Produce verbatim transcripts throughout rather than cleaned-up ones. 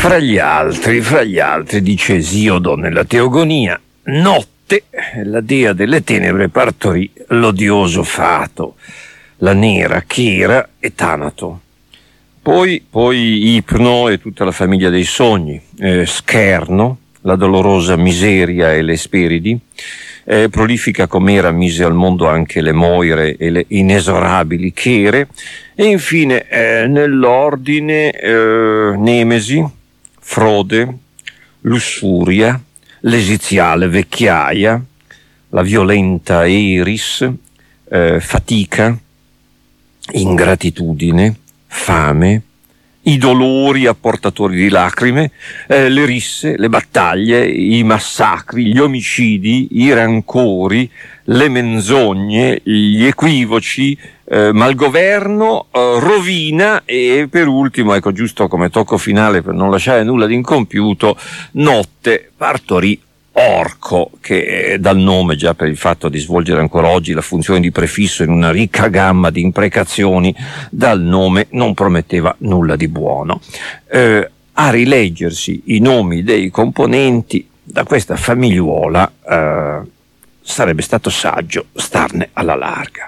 Fra gli altri, fra gli altri, dice Esiodo nella Teogonia, notte la dea delle tenebre partorì l'odioso Fato, la nera Chera e Tanato. Poi, poi Ipno e tutta la famiglia dei sogni, eh, Scherno, la dolorosa Miseria e le Speridi, eh, prolifica com'era mise al mondo anche le Moire e le inesorabili Chere, e infine eh, nell'ordine eh, Nemesi, Frode, Lussuria, l'esiziale Vecchiaia, la violenta Eris, eh, Fatica, Ingratitudine, Fame, i dolori apportatori di lacrime, eh, le risse, le battaglie, i massacri, gli omicidi, i rancori, le menzogne, gli equivoci, eh, malgoverno, eh, rovina e per ultimo, ecco, giusto come tocco finale per non lasciare nulla di incompiuto, notte partorì Orco, che dal nome, già per il fatto di svolgere ancora oggi la funzione di prefisso in una ricca gamma di imprecazioni, dal nome non prometteva nulla di buono. Eh, a rileggersi i nomi dei componenti da questa famigliuola eh, sarebbe stato saggio starne alla larga.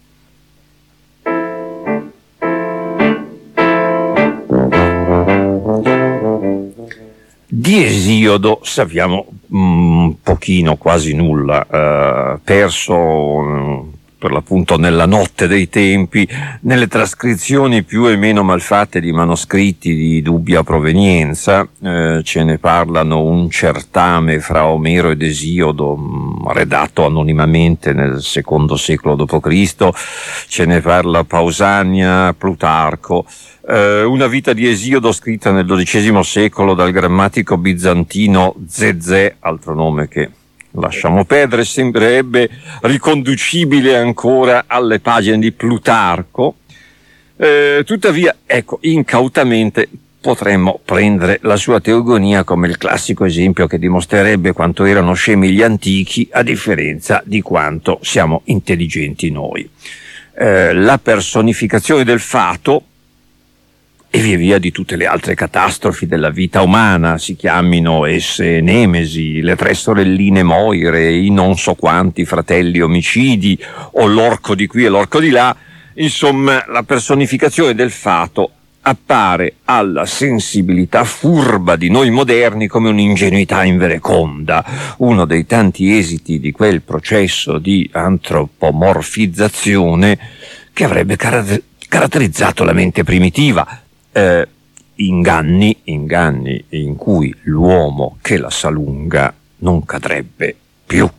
Di Esiodo sappiamo un pochino, quasi nulla, eh, perso mh, per l'appunto nella notte dei tempi, nelle trascrizioni più e meno malfatte di manoscritti di dubbia provenienza. Eh, ce ne parlano un certame fra Omero ed Esiodo, mh, redatto anonimamente nel secondo secolo dopo Cristo, ce ne parla Pausania, Plutarco. Uh, una vita di Esiodo scritta nel dodicesimo secolo dal grammatico bizantino Zezè, altro nome che lasciamo perdere, sembrerebbe riconducibile ancora alle pagine di Plutarco. Uh, tuttavia, ecco, incautamente potremmo prendere la sua Teogonia come il classico esempio che dimostrerebbe quanto erano scemi gli antichi, a differenza di quanto siamo intelligenti noi. Uh, la personificazione del fato e via via di tutte le altre catastrofi della vita umana, si chiamino esse Nemesi, le tre sorelline Moire, i non so quanti fratelli omicidi, o l'orco di qui e l'orco di là, insomma la personificazione del fato appare alla sensibilità furba di noi moderni come un'ingenuità invereconda, uno dei tanti esiti di quel processo di antropomorfizzazione che avrebbe car- caratterizzato la mente primitiva. Eh, inganni, inganni in cui l'uomo che la sa lunga non cadrebbe più.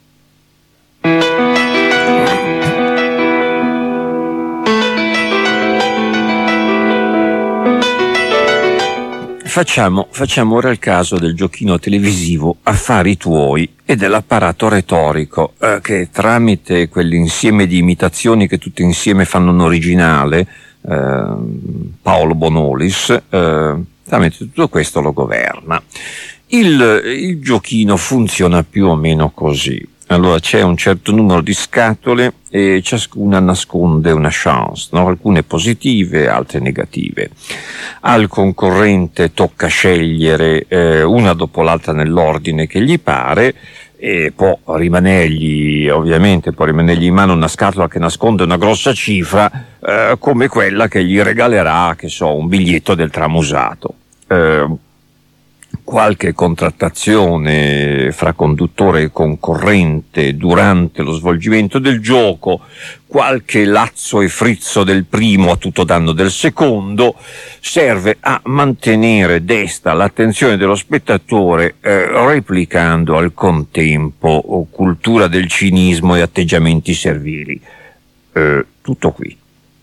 Facciamo, facciamo ora il caso del giochino televisivo Affari tuoi e dell'apparato retorico eh, che tramite quell'insieme di imitazioni che tutte insieme fanno un originale, eh, Paolo Bonolis, eh, tramite tutto questo lo governa. Il, il giochino funziona più o meno così. Allora c'è un certo numero di scatole e ciascuna nasconde una chance, no? Alcune positive, altre negative. Al concorrente tocca scegliere eh, una dopo l'altra nell'ordine che gli pare, e può rimanergli, ovviamente può rimanergli in mano una scatola che nasconde una grossa cifra, eh, come quella che gli regalerà, che so, un biglietto del tramusato. Eh, qualche contrattazione fra conduttore e concorrente durante lo svolgimento del gioco, qualche lazzo e frizzo del primo a tutto danno del secondo, serve a mantenere desta l'attenzione dello spettatore, eh, replicando al contempo cultura del cinismo e atteggiamenti servili. Eh, tutto qui.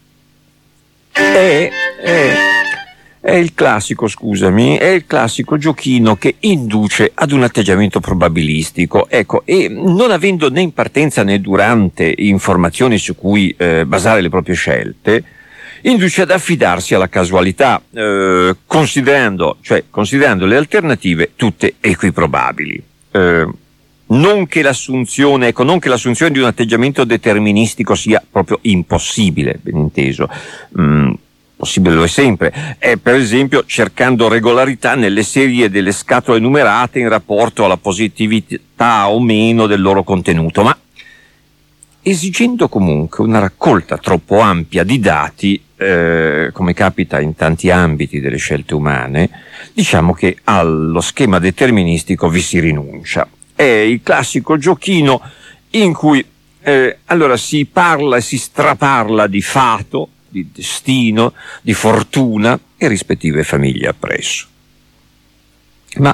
E... e È il classico, scusami, è il classico giochino che induce ad un atteggiamento probabilistico, ecco, e non avendo né in partenza né durante informazioni su cui eh, basare le proprie scelte, induce ad affidarsi alla casualità, eh, considerando, cioè, considerando le alternative tutte equiprobabili. Eh, non che l'assunzione, ecco, non che l'assunzione di un atteggiamento deterministico sia proprio impossibile, ben inteso. Mm, possibile lo è sempre, è per esempio cercando regolarità nelle serie delle scatole numerate in rapporto alla positività o meno del loro contenuto, ma esigendo comunque una raccolta troppo ampia di dati, eh, come capita in tanti ambiti delle scelte umane, diciamo che allo schema deterministico vi si rinuncia. È il classico giochino in cui eh, allora si parla e si straparla di fato, di destino, di fortuna e rispettive famiglie appresso. Ma,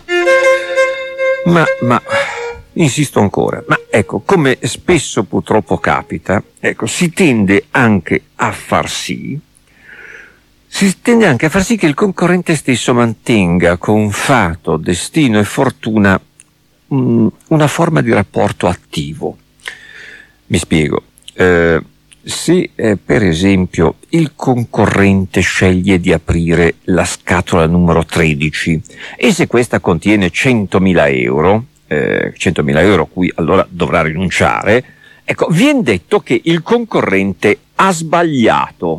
ma, ma, insisto ancora, ma ecco, come spesso purtroppo capita, ecco, si tende anche a far sì, si tende anche a far sì che il concorrente stesso mantenga con fato, destino e fortuna mh, una forma di rapporto attivo. Mi spiego. Eh, Se eh, per esempio il concorrente sceglie di aprire la scatola numero tredici e se questa contiene centomila euro, eh, centomila euro a cui allora dovrà rinunciare, ecco, viene detto che il concorrente ha sbagliato.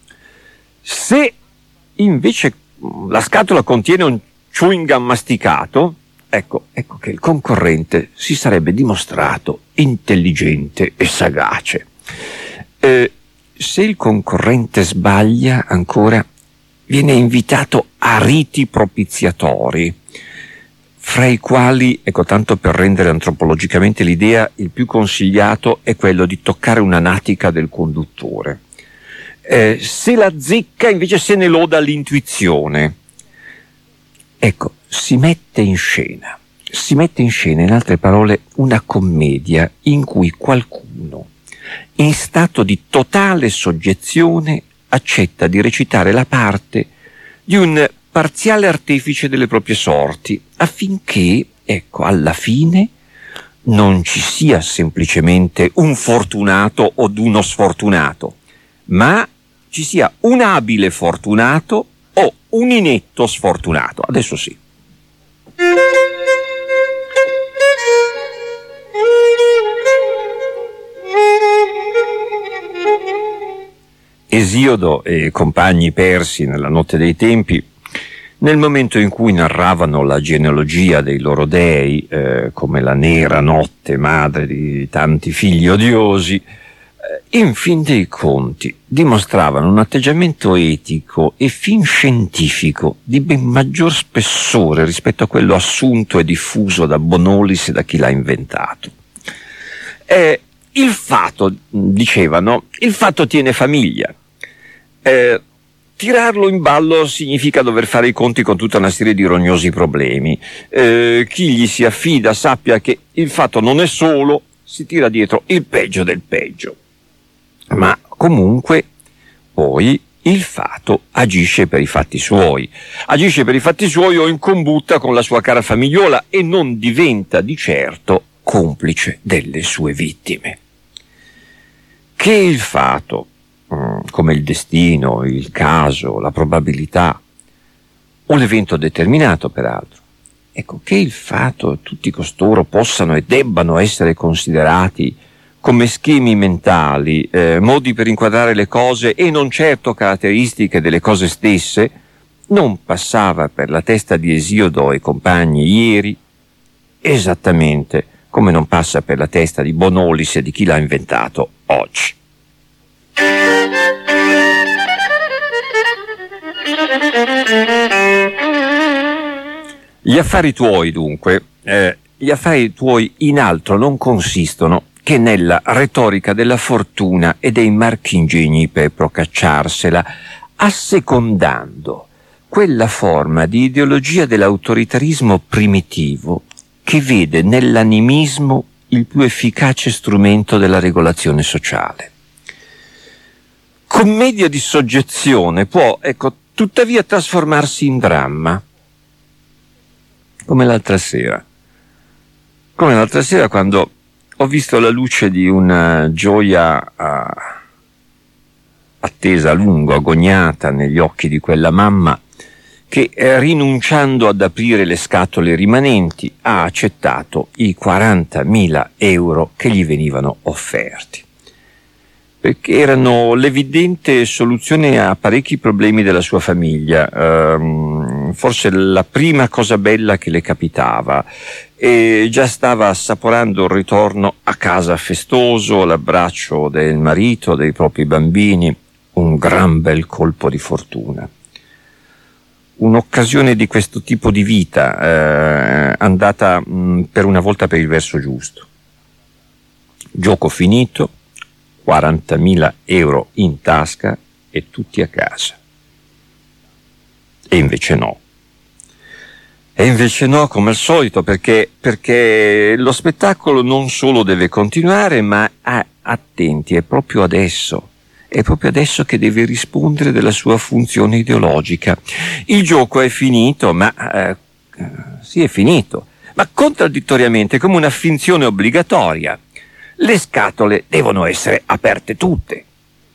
Se invece la scatola contiene un chewing gum masticato, ecco, ecco che il concorrente si sarebbe dimostrato intelligente e sagace. Eh, se il concorrente sbaglia, ancora, viene invitato a riti propiziatori, fra i quali, ecco, tanto per rendere antropologicamente l'idea, il più consigliato è quello di toccare una natica del conduttore. Eh, se la zecca, invece, se ne loda l'intuizione. Ecco, si mette in scena, si mette in scena, in altre parole, una commedia in cui qualcuno, in stato di totale soggezione, accetta di recitare la parte di un parziale artefice delle proprie sorti, affinché, ecco, alla fine non ci sia semplicemente un fortunato o uno sfortunato, ma ci sia un abile fortunato o un inetto sfortunato. Adesso sì. Esiodo e compagni persi nella notte dei tempi, nel momento in cui narravano la genealogia dei loro dei, eh, come la nera notte, madre di tanti figli odiosi, eh, in fin dei conti dimostravano un atteggiamento etico e fin scientifico di ben maggior spessore rispetto a quello assunto e diffuso da Bonolis e da chi l'ha inventato. Eh, il fato, dicevano, il fatto tiene famiglia. Eh, tirarlo in ballo significa dover fare i conti con tutta una serie di rognosi problemi. Eh, chi gli si affida sappia che il fatto non è solo, si tira dietro il peggio del peggio. Ma comunque poi il fato agisce per i fatti suoi, agisce per i fatti suoi o in combutta con la sua cara famigliola e non diventa di certo complice delle sue vittime. Che il fato, come il destino, il caso, la probabilità, un evento determinato peraltro, ecco, che il fato, tutti costoro possano e debbano essere considerati come schemi mentali, eh, modi per inquadrare le cose e non certo caratteristiche delle cose stesse, non passava per la testa di Esiodo e compagni ieri, esattamente come non passa per la testa di Bonolis e di chi l'ha inventato oggi. Gli affari tuoi, dunque, eh, gli affari tuoi in altro non consistono che nella retorica della fortuna e dei marchingegni per procacciarsela, assecondando quella forma di ideologia dell'autoritarismo primitivo che vede nell'animismo il più efficace strumento della regolazione sociale. Commedia di soggezione può, ecco, tuttavia trasformarsi in dramma, come l'altra sera. Come l'altra sera quando ho visto la luce di una gioia uh, attesa a lungo, agognata negli occhi di quella mamma che, eh, rinunciando ad aprire le scatole rimanenti, ha accettato i quarantamila euro che gli venivano offerti. perché erano l'evidente soluzione a parecchi problemi della sua famiglia, ehm, forse la prima cosa bella che le capitava, e già stava assaporando il ritorno a casa festoso, l'abbraccio del marito, dei propri bambini, un gran bel colpo di fortuna. Un'occasione di questo tipo di vita, eh, andata mh, per una volta per il verso giusto. Gioco finito, quarantamila euro in tasca e tutti a casa. E invece no. E invece no, come al solito, perché, perché lo spettacolo non solo deve continuare, ma ah, attenti, è proprio adesso. È proprio adesso che deve rispondere della sua funzione ideologica. Il gioco è finito, ma eh, sì, è finito, ma contraddittoriamente come una finzione obbligatoria. Le scatole devono essere aperte tutte.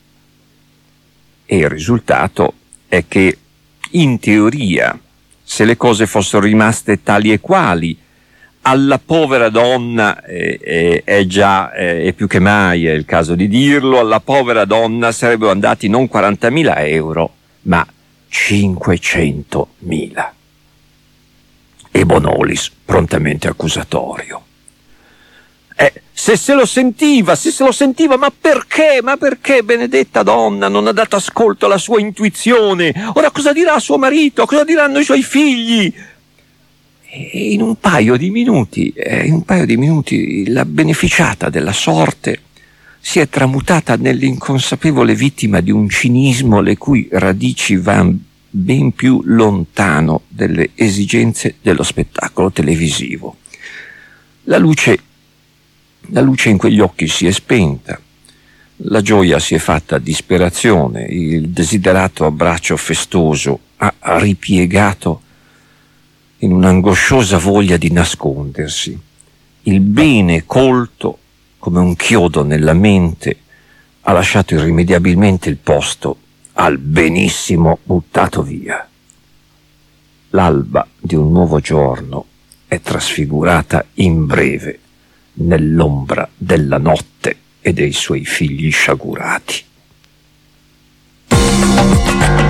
E il risultato è che, in teoria, se le cose fossero rimaste tali e quali, alla povera donna, eh, eh, è già, eh, è più che mai, è il caso di dirlo, alla povera donna sarebbero andati non quarantamila euro, ma cinquecentomila. E Bonolis prontamente accusatorio. Eh, se se lo sentiva, se se lo sentiva, ma perché, ma perché benedetta donna non ha dato ascolto alla sua intuizione? Ora cosa dirà suo marito? Cosa diranno i suoi figli? E in un paio di minuti, eh, in un paio di minuti la beneficiata della sorte si è tramutata nell'inconsapevole vittima di un cinismo le cui radici vanno ben più lontano delle esigenze dello spettacolo televisivo. La luce La luce in quegli occhi si è spenta, la gioia si è fatta disperazione, il desiderato abbraccio festoso ha ripiegato in un'angosciosa voglia di nascondersi. Il bene colto come un chiodo nella mente ha lasciato irrimediabilmente il posto al benissimo buttato via. L'alba di un nuovo giorno è trasfigurata in breve nell'ombra della notte e dei suoi figli sciagurati.